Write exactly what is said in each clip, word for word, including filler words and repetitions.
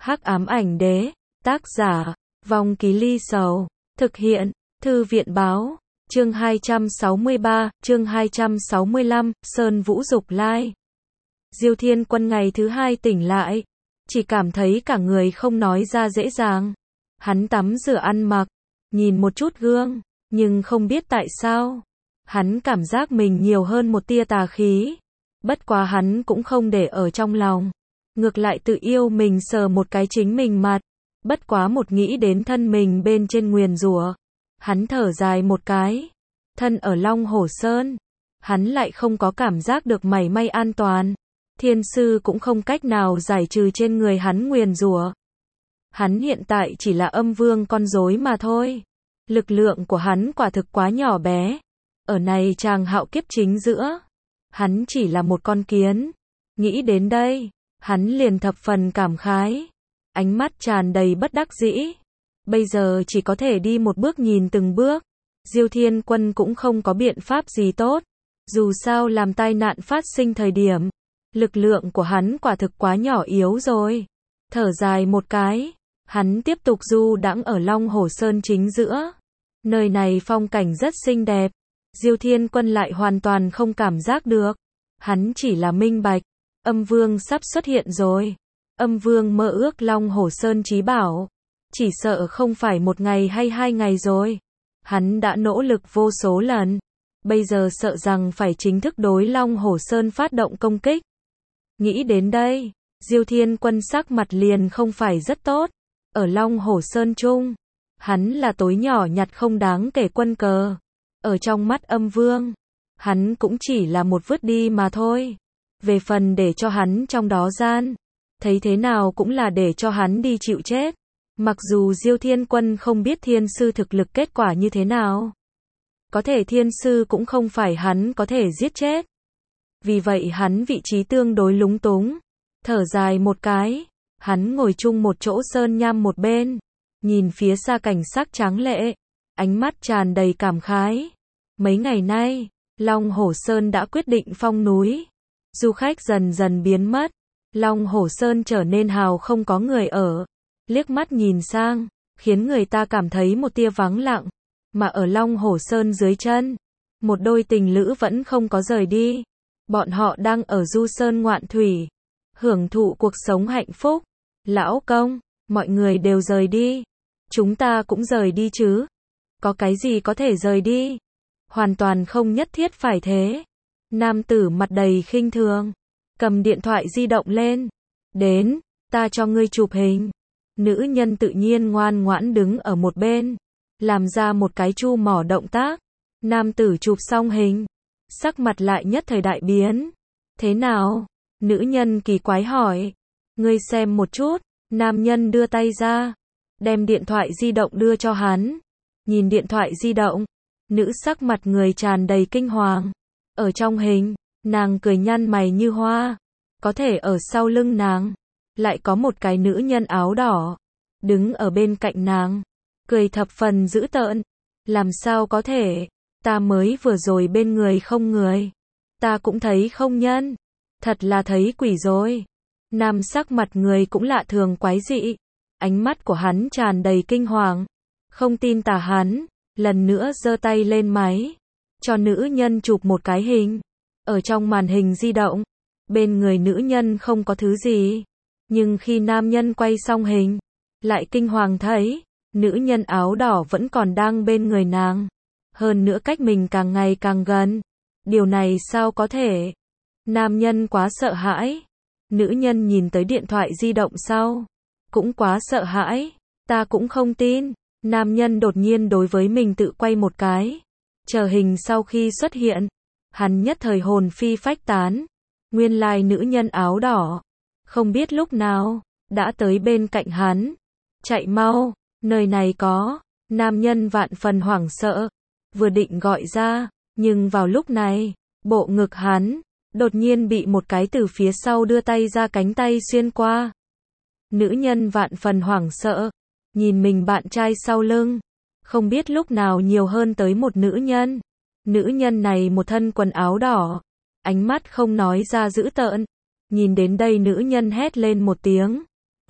Hắc ám ảnh đế, tác giả, Vong Ký Ly Sầu, thực hiện, Thư viện báo, chương hai trăm sáu mươi ba, chương hai trăm sáu mươi lăm, Sơn Vũ Dục Lai. Diêu Thiên Quân ngày thứ hai tỉnh lại, chỉ cảm thấy cả người không nói ra dễ dàng. Hắn tắm rửa ăn mặc, nhìn một chút gương, nhưng không biết tại sao. Hắn cảm giác mình nhiều hơn một tia tà khí. Bất quá hắn cũng không để ở trong lòng. Ngược lại tự yêu mình sờ một cái chính mình mặt. Bất quá một nghĩ đến thân mình bên trên nguyền rủa, hắn thở dài một cái. Thân ở Long Hổ Sơn, hắn lại không có cảm giác được mảy may an toàn. Thiên sư cũng không cách nào giải trừ trên người hắn nguyền rủa. Hắn hiện tại chỉ là âm vương con rối mà thôi. Lực lượng của hắn quả thực quá nhỏ bé. Ở này chàng hạo kiếp chính giữa, hắn chỉ là một con kiến. Nghĩ đến đây, hắn liền thập phần cảm khái. Ánh mắt tràn đầy bất đắc dĩ. Bây giờ chỉ có thể đi một bước nhìn từng bước. Diêu Thiên Quân cũng không có biện pháp gì tốt. Dù sao làm tai nạn phát sinh thời điểm, lực lượng của hắn quả thực quá nhỏ yếu rồi. Thở dài một cái, hắn tiếp tục du đãng ở Long Hổ Sơn chính giữa. Nơi này phong cảnh rất xinh đẹp. Diêu Thiên Quân lại hoàn toàn không cảm giác được. Hắn chỉ là minh bạch, âm vương sắp xuất hiện rồi. Âm vương mơ ước Long Hổ Sơn chí bảo. Chỉ sợ không phải một ngày hay hai ngày rồi. Hắn đã nỗ lực vô số lần. Bây giờ sợ rằng phải chính thức đối Long Hổ Sơn phát động công kích. Nghĩ đến đây, Diêu Thiên Quân sắc mặt liền không phải rất tốt. Ở Long Hổ Sơn Trung, hắn là tối nhỏ nhặt không đáng kể quân cờ. Ở trong mắt âm vương, hắn cũng chỉ là một vứt đi mà thôi. Về phần để cho hắn trong đó gian, thấy thế nào cũng là để cho hắn đi chịu chết. Mặc dù Diêu Thiên Quân không biết thiên sư thực lực kết quả như thế nào. Có thể thiên sư cũng không phải hắn có thể giết chết. Vì vậy hắn vị trí tương đối lúng túng. Thở dài một cái, hắn ngồi chung một chỗ sơn nham một bên. Nhìn phía xa cảnh sắc tráng lệ. Ánh mắt tràn đầy cảm khái. Mấy ngày nay, Long Hổ Sơn đã quyết định phong núi. Du khách dần dần biến mất. Long Hổ Sơn trở nên hào không có người ở. Liếc mắt nhìn sang, khiến người ta cảm thấy một tia vắng lặng. Mà ở Long Hổ Sơn dưới chân, một đôi tình lữ vẫn không có rời đi. Bọn họ đang ở du sơn ngoạn thủy, hưởng thụ cuộc sống hạnh phúc. Lão công, mọi người đều rời đi. Chúng ta cũng rời đi chứ. Có cái gì có thể rời đi? Hoàn toàn không nhất thiết phải thế. Nam tử mặt đầy khinh thường, cầm điện thoại di động lên. Đến, ta cho ngươi chụp hình. Nữ nhân tự nhiên ngoan ngoãn đứng ở một bên, làm ra một cái chu mỏ động tác. Nam tử chụp xong hình, sắc mặt lại nhất thời đại biến. Thế nào? Nữ nhân kỳ quái hỏi. Ngươi xem một chút. Nam nhân đưa tay ra, đem điện thoại di động đưa cho hắn. Nhìn điện thoại di động, nữ sắc mặt người tràn đầy kinh hoàng. Ở trong hình, nàng cười nhăn mày như hoa. Có thể ở sau lưng nàng, lại có một cái nữ nhân áo đỏ, đứng ở bên cạnh nàng, cười thập phần dữ tợn. Làm sao có thể? Ta mới vừa rồi bên người không người. Ta cũng thấy không nhân. Thật là thấy quỷ rồi. Nam sắc mặt người cũng lạ thường quái dị. Ánh mắt của hắn tràn đầy kinh hoàng. Không tin tà hắn, lần nữa giơ tay lên máy, cho nữ nhân chụp một cái hình. Ở trong màn hình di động, bên người nữ nhân không có thứ gì. Nhưng khi nam nhân quay xong hình, lại kinh hoàng thấy, nữ nhân áo đỏ vẫn còn đang bên người nàng. Hơn nữa cách mình càng ngày càng gần. Điều này sao có thể? Nam nhân quá sợ hãi. Nữ nhân nhìn tới điện thoại di động sau, cũng quá sợ hãi. Ta cũng không tin. Nam nhân đột nhiên đối với mình tự quay một cái. Chờ hình sau khi xuất hiện, hắn nhất thời hồn phi phách tán. Nguyên lai nữ nhân áo đỏ, không biết lúc nào, đã tới bên cạnh hắn. Chạy mau, nơi này có. Nam nhân vạn phần hoảng sợ, vừa định gọi ra, nhưng vào lúc này, bộ ngực hắn, đột nhiên bị một cái từ phía sau đưa tay ra cánh tay xuyên qua. Nữ nhân vạn phần hoảng sợ, nhìn mình bạn trai sau lưng, không biết lúc nào nhiều hơn tới một nữ nhân. Nữ nhân này một thân quần áo đỏ, ánh mắt không nói ra dữ tợn. Nhìn đến đây nữ nhân hét lên một tiếng,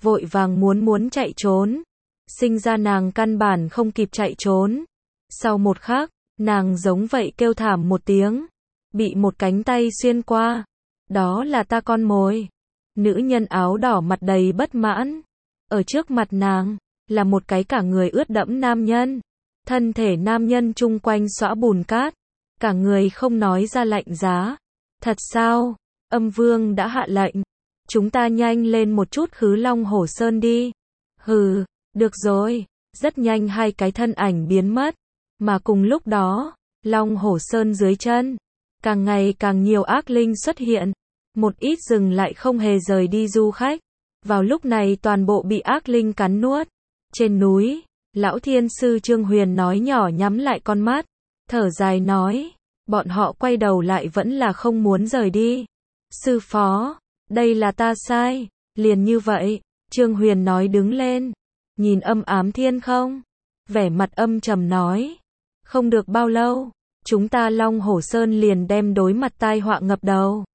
vội vàng muốn muốn chạy trốn. Sinh ra nàng căn bản không kịp chạy trốn. Sau một khắc, nàng giống vậy kêu thảm một tiếng, bị một cánh tay xuyên qua. Đó là ta con mồi. Nữ nhân áo đỏ mặt đầy bất mãn. Ở trước mặt nàng, là một cái cả người ướt đẫm nam nhân. Thân thể nam nhân chung quanh xõa bùn cát. Cả người không nói ra lạnh giá. Thật sao? Âm vương đã hạ lệnh. Chúng ta nhanh lên một chút khứ Long Hổ Sơn đi. Hừ, được rồi. Rất nhanh hai cái thân ảnh biến mất. Mà cùng lúc đó, Long Hổ Sơn dưới chân, càng ngày càng nhiều ác linh xuất hiện. Một ít dừng lại không hề rời đi du khách. Vào lúc này toàn bộ bị ác linh cắn nuốt. Trên núi, lão thiên sư Trương Huyền nói nhỏ nhắm lại con mắt. Thở dài nói, bọn họ quay đầu lại vẫn là không muốn rời đi. Sư phó, đây là ta sai. Liền như vậy, Trương Huyền nói đứng lên. Nhìn âm ám thiên không? Vẻ mặt âm trầm nói. Không được bao lâu, chúng ta Long Hổ Sơn liền đem đối mặt tai họa ngập đầu.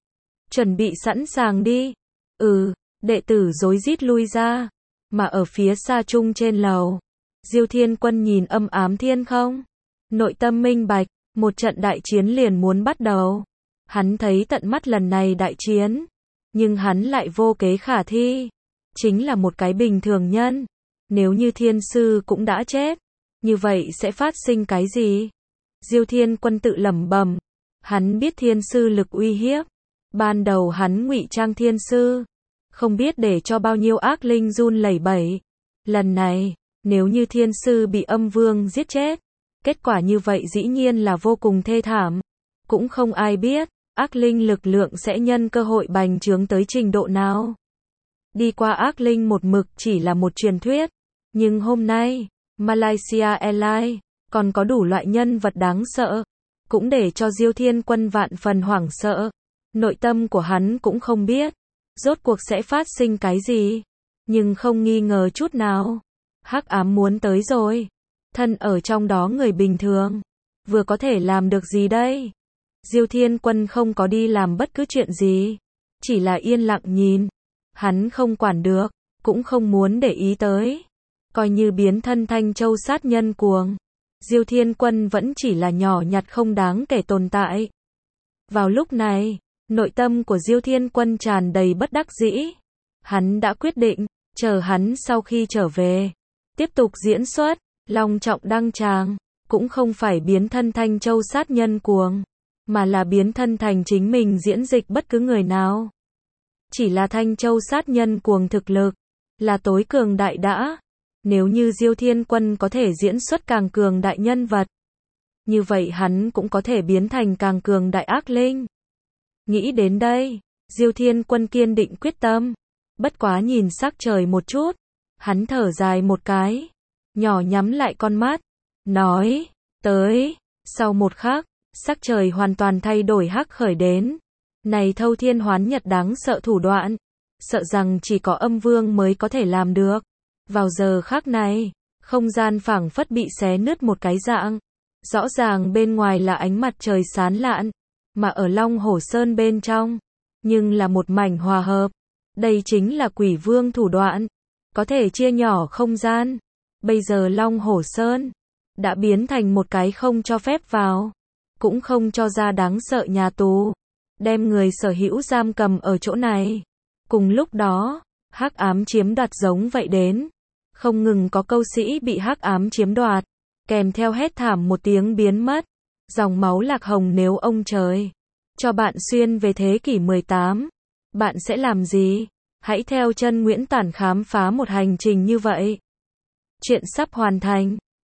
Chuẩn bị sẵn sàng đi. Ừ, đệ tử rối rít lui ra. Mà ở phía xa trung trên lầu, Diêu Thiên Quân nhìn âm ám thiên không. Nội tâm minh bạch, một trận đại chiến liền muốn bắt đầu. Hắn thấy tận mắt lần này đại chiến, nhưng hắn lại vô kế khả thi. Chính là một cái bình thường nhân. Nếu như thiên sư cũng đã chết, như vậy sẽ phát sinh cái gì? Diêu Thiên Quân tự lẩm bẩm. Hắn biết thiên sư lực uy hiếp. Ban đầu hắn ngụy trang thiên sư, không biết để cho bao nhiêu ác linh run lẩy bẩy. Lần này, nếu như thiên sư bị âm vương giết chết, kết quả như vậy dĩ nhiên là vô cùng thê thảm. Cũng không ai biết, ác linh lực lượng sẽ nhân cơ hội bành trướng tới trình độ nào. Đi qua ác linh một mực chỉ là một truyền thuyết. Nhưng hôm nay, Malaysia Airlines, còn có đủ loại nhân vật đáng sợ. Cũng để cho Diêu Thiên Quân vạn phần hoảng sợ. Nội tâm của hắn cũng không biết, rốt cuộc sẽ phát sinh cái gì. Nhưng không nghi ngờ chút nào. Hắc ám muốn tới rồi. Thân ở trong đó người bình thường, vừa có thể làm được gì đây? Diêu Thiên Quân không có đi làm bất cứ chuyện gì. Chỉ là yên lặng nhìn. Hắn không quản được, cũng không muốn để ý tới. Coi như biến thân Thanh Châu sát nhân cuồng, Diêu Thiên Quân vẫn chỉ là nhỏ nhặt không đáng kể tồn tại. Vào lúc này, nội tâm của Diêu Thiên Quân tràn đầy bất đắc dĩ. Hắn đã quyết định, chờ hắn sau khi trở về, tiếp tục diễn xuất, long trọng đăng tràng, cũng không phải biến thân Thanh Châu sát nhân cuồng, mà là biến thân thành chính mình diễn dịch bất cứ người nào. Chỉ là Thanh Châu sát nhân cuồng thực lực, là tối cường đại đã. Nếu như Diêu Thiên Quân có thể diễn xuất càng cường đại nhân vật, như vậy hắn cũng có thể biến thành càng cường đại ác linh. Nghĩ đến đây, Diêu Thiên Quân kiên định quyết tâm. Bất quá nhìn sắc trời một chút, hắn thở dài một cái, nhỏ nhắm lại con mắt, nói, tới. Sau một khắc, sắc trời hoàn toàn thay đổi hắc khởi đến. Này thâu thiên hoán nhật đáng sợ thủ đoạn, sợ rằng chỉ có âm vương mới có thể làm được. Vào giờ khắc này, không gian phảng phất bị xé nứt một cái dạng. Rõ ràng bên ngoài là ánh mặt trời sáng lạn, mà ở Long Hổ Sơn bên trong, nhưng là một mảnh hòa hợp. Đây chính là quỷ vương thủ đoạn, có thể chia nhỏ không gian. Bây giờ Long Hổ Sơn đã biến thành một cái không cho phép vào, cũng không cho ra đáng sợ nhà tù, đem người sở hữu giam cầm ở chỗ này. Cùng lúc đó, hắc ám chiếm đoạt giống vậy đến. Không ngừng có câu sĩ bị hắc ám chiếm đoạt, kèm theo hét thảm một tiếng biến mất. Dòng máu lạc hồng nếu ông trời cho bạn xuyên về thế kỷ mười tám, bạn sẽ làm gì? Hãy theo chân Nguyễn Tản khám phá một hành trình như vậy. Chuyện sắp hoàn thành.